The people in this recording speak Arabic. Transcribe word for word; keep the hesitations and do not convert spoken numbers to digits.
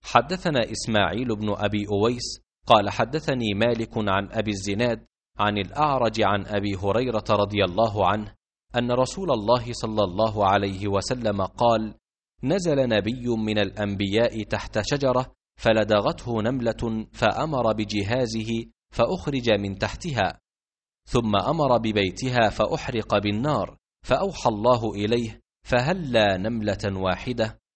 حدثنا إسماعيل بن أبي أويس قال حدثني مالك عن أبي الزناد عن الأعرج عن أبي هريرة رضي الله عنه أن رسول الله صلى الله عليه وسلم قال: نزل نبي من الأنبياء تحت شجرة فلدغته نملة فأمر بجهازه فأخرج من تحتها، ثم أمر ببيتها فأحرق بالنار، فأوحى الله إليه: فهلا نملة واحدة؟